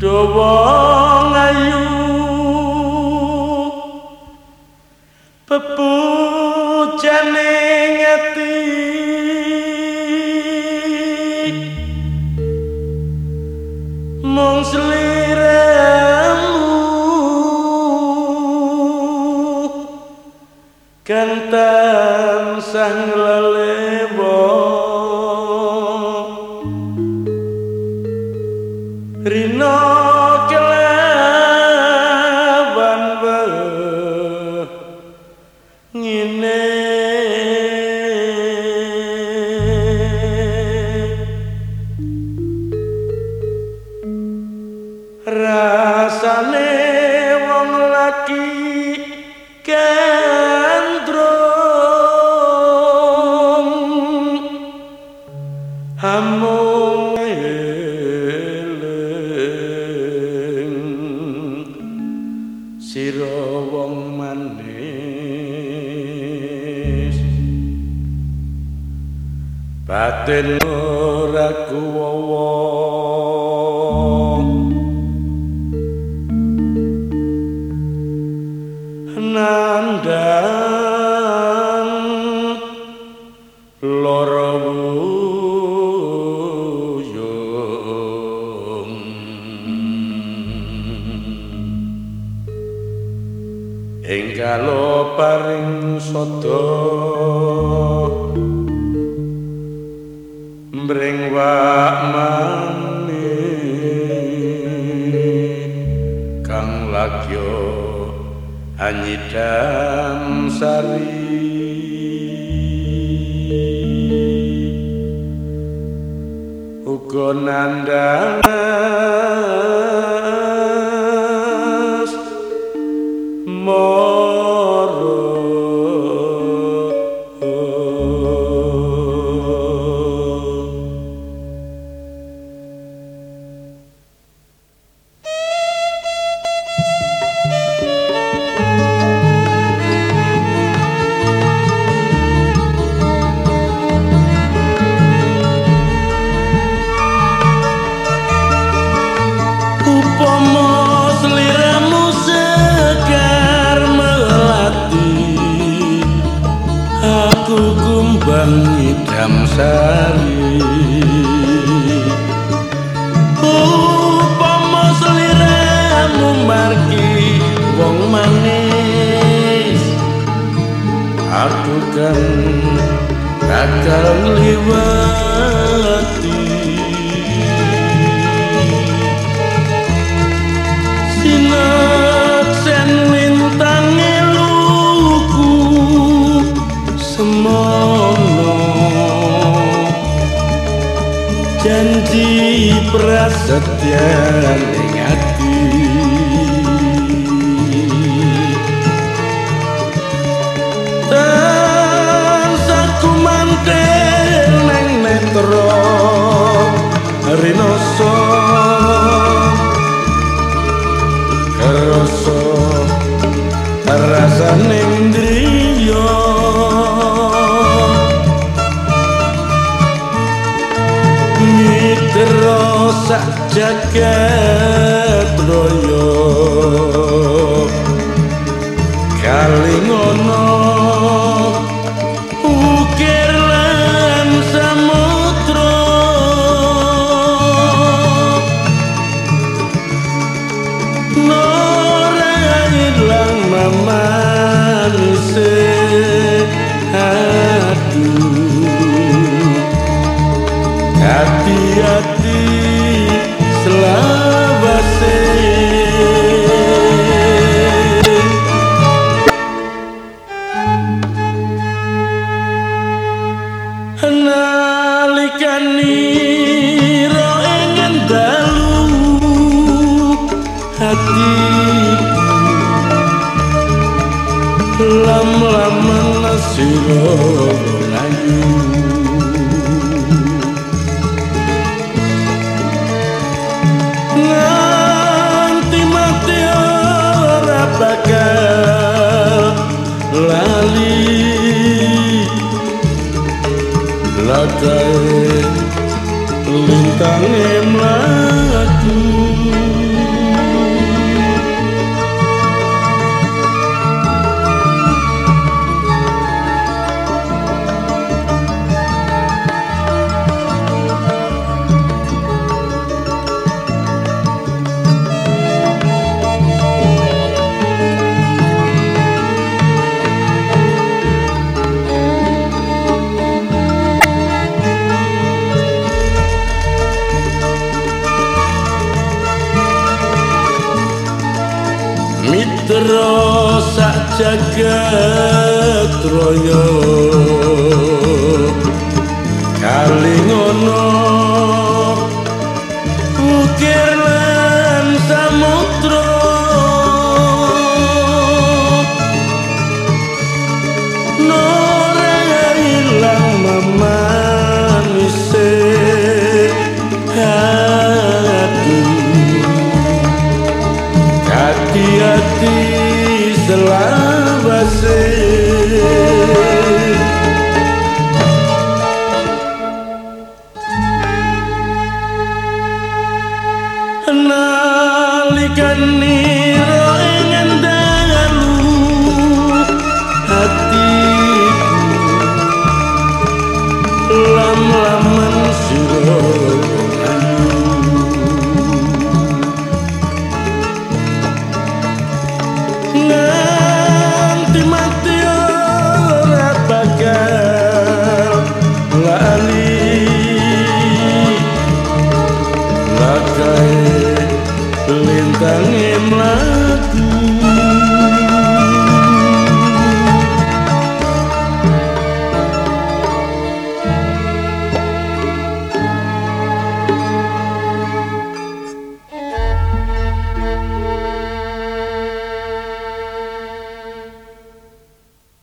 dawa ngayu pepujane ngati mung sliramu kan tansah lelewo rino kelawan ngine rasane wong laki gandrung amung eling sira wong manis batin ora kuwowo nandang lara wuyung ing kala paring sada mring wak mani kang lagya anyidam sari uga nandanas mara ngidam sari upama sliramu margi wong manis aku kan bakal ngliwati sinaksen lintang eluku semono janji prasetya ning ati tansah kumanten nang netra rinoso kerasa rasane ndriya sak jagat raya kalingono ukir lan samudra nora ilang mamanise aduh hati-hati selawase nalikani ro ing dalu hatiku lam-laman sira layu nganti mati ora bakal lali lagae lintang mlaku terus sak jagat raya kali ngono ukir lan samudra nora ilang mamanise hati-hati selawase nalikane ro ing dalu hatiku lam-laman sira nganti mati ora bakal lali lakae lintange mlaku